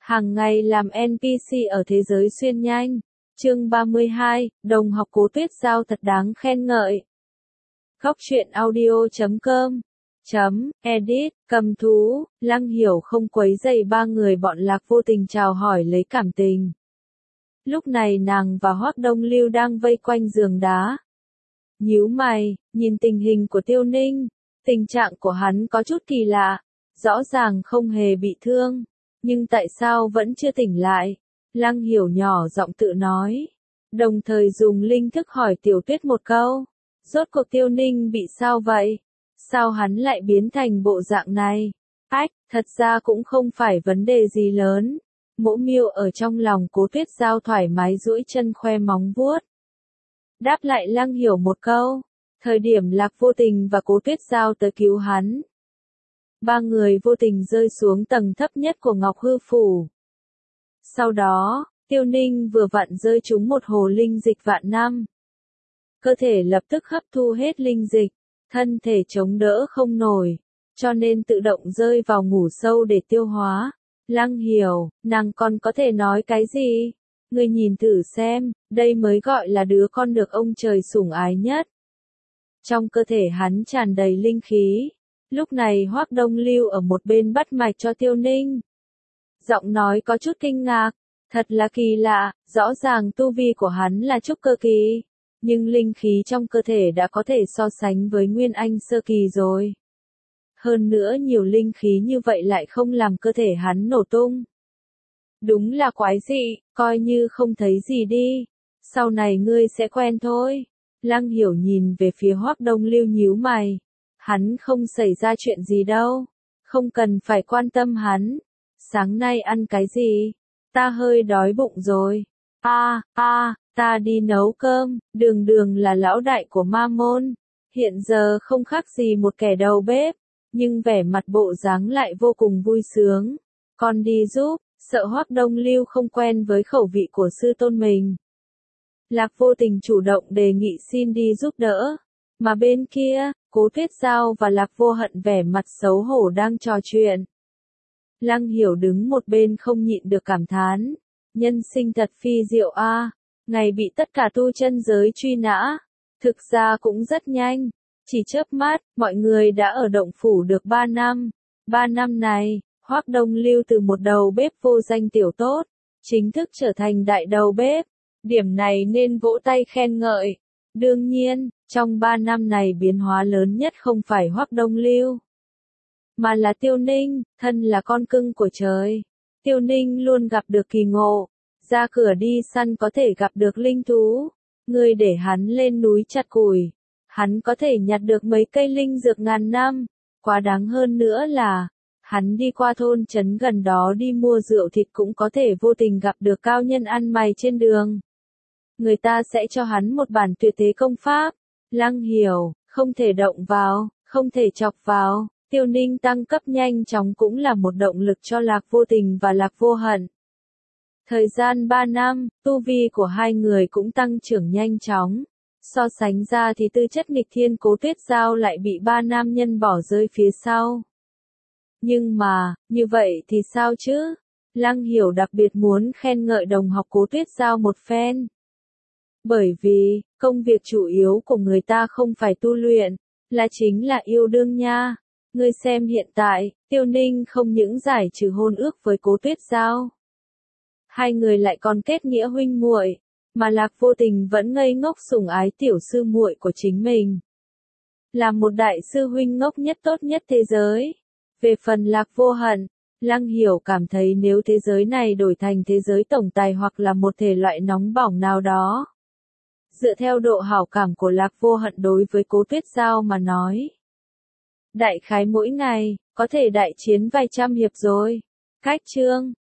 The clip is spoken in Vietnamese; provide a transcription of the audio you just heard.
Hàng ngày làm NPC ở thế giới xuyên nhanh. Chương 32, đồng học Cố Tuyết Giao thật đáng khen ngợi. Góc truyện audio.com edit, cầm thú, Lăng Hiểu không quấy rầy ba người bọn Lạc Vô Tình chào hỏi lấy cảm tình. Lúc này nàng và Hoắc Đông Lưu đang vây quanh giường đá. Nhíu mày, nhìn tình hình của Tiêu Ninh, tình trạng của hắn có chút kỳ lạ, rõ ràng không hề bị thương, nhưng tại sao vẫn chưa tỉnh lại? Lăng Hiểu nhỏ giọng tự nói, đồng thời dùng linh thức hỏi Tiểu Tuyết một câu, rốt cuộc Tiêu Ninh bị sao vậy? Sao hắn lại biến thành bộ dạng này? Thật ra cũng không phải vấn đề gì lớn. Mỗ Miêu ở trong lòng Cố Tuyết Giao thoải mái duỗi chân khoe móng vuốt. Đáp lại Lăng Hiểu một câu, thời điểm Lạc Vô Tình và Cố Tuyết Giao tới cứu hắn. Ba người vô tình rơi xuống tầng thấp nhất của Ngọc Hư Phủ. Sau đó, Tiêu Ninh vừa vặn rơi trúng một hồ linh dịch vạn năm. Cơ thể lập tức hấp thu hết linh dịch, thân thể chống đỡ không nổi, cho nên tự động rơi vào ngủ sâu để tiêu hóa. Lăng Hiểu, nàng còn có thể nói cái gì? Ngươi nhìn thử xem, đây mới gọi là đứa con được ông trời sủng ái nhất. Trong cơ thể hắn tràn đầy linh khí. Lúc này Hoắc Đông Lưu ở một bên bắt mạch cho Tiêu Ninh. Giọng nói có chút kinh ngạc, thật là kỳ lạ, rõ ràng tu vi của hắn là trúc cơ kỳ, nhưng linh khí trong cơ thể đã có thể so sánh với Nguyên Anh sơ kỳ rồi. Hơn nữa nhiều linh khí như vậy lại không làm cơ thể hắn nổ tung. Đúng là quái dị, coi như không thấy gì đi, sau này ngươi sẽ quen thôi. Lăng Hiểu nhìn về phía Hoắc Đông Lưu nhíu mày. Hắn không xảy ra chuyện gì đâu, không cần phải quan tâm hắn. Sáng nay ăn cái gì? Ta hơi đói bụng rồi. Ta đi nấu cơm, Đường là lão đại của Ma Môn, hiện giờ không khác gì một kẻ đầu bếp, nhưng vẻ mặt bộ dáng lại vô cùng vui sướng. Con đi giúp, sợ Hoắc Đông Lưu không quen với khẩu vị của sư tôn mình. Lạc Vô Tình chủ động đề nghị xin đi giúp đỡ, mà bên kia, Cố Tuyết Giao và Lạc Vô Hận vẻ mặt xấu hổ đang trò chuyện. Lăng Hiểu đứng một bên không nhịn được cảm thán, nhân sinh thật phi diệu a, ngày bị tất cả tu chân giới truy nã, thực ra cũng rất nhanh, chỉ chớp mắt, mọi người đã ở động phủ được 3 năm. 3 năm này, Hoắc Đông Lưu từ một đầu bếp vô danh tiểu tốt, chính thức trở thành đại đầu bếp, điểm này nên vỗ tay khen ngợi. Đương nhiên, trong 3 năm này biến hóa lớn nhất không phải Hoắc Đông Lưu, mà là Tiêu Ninh, thân là con cưng của trời. Tiêu Ninh luôn gặp được kỳ ngộ, ra cửa đi săn có thể gặp được linh thú, người để hắn lên núi chặt củi, hắn có thể nhặt được mấy cây linh dược ngàn năm, quá đáng hơn nữa là, hắn đi qua thôn trấn gần đó đi mua rượu thịt cũng có thể vô tình gặp được cao nhân ăn mày trên đường. Người ta sẽ cho hắn một bản tuyệt thế công pháp. Lăng Hiểu, không thể động vào, không thể chọc vào. Tiêu Ninh tăng cấp nhanh chóng cũng là một động lực cho Lạc Vô Tình và Lạc Vô Hận. Thời gian 3 năm, tu vi của hai người cũng tăng trưởng nhanh chóng. So sánh ra thì tư chất nghịch thiên Cố Tuyết Giao lại bị 3 nam nhân bỏ rơi phía sau. Nhưng mà, như vậy thì sao chứ? Lăng Hiểu đặc biệt muốn khen ngợi đồng học Cố Tuyết Giao một phen. Bởi vì, công việc chủ yếu của người ta không phải tu luyện, là chính là yêu đương nha. Ngươi xem hiện tại, Tiêu Ninh không những giải trừ hôn ước với Cố Tuyết Giao. Hai người lại còn kết nghĩa huynh muội, mà Lạc Vô Tình vẫn ngây ngốc sủng ái tiểu sư muội của chính mình. Là một đại sư huynh ngốc nhất tốt nhất thế giới. Về phần Lạc Vô Hận, Lăng Hiểu cảm thấy nếu thế giới này đổi thành thế giới tổng tài hoặc là một thể loại nóng bỏng nào đó. Dựa theo độ hảo cảm của Lạc Vô Hận đối với Cố Tuyết Giao mà nói, đại khái mỗi ngày, có thể đại chiến vài trăm hiệp rồi. Cách chương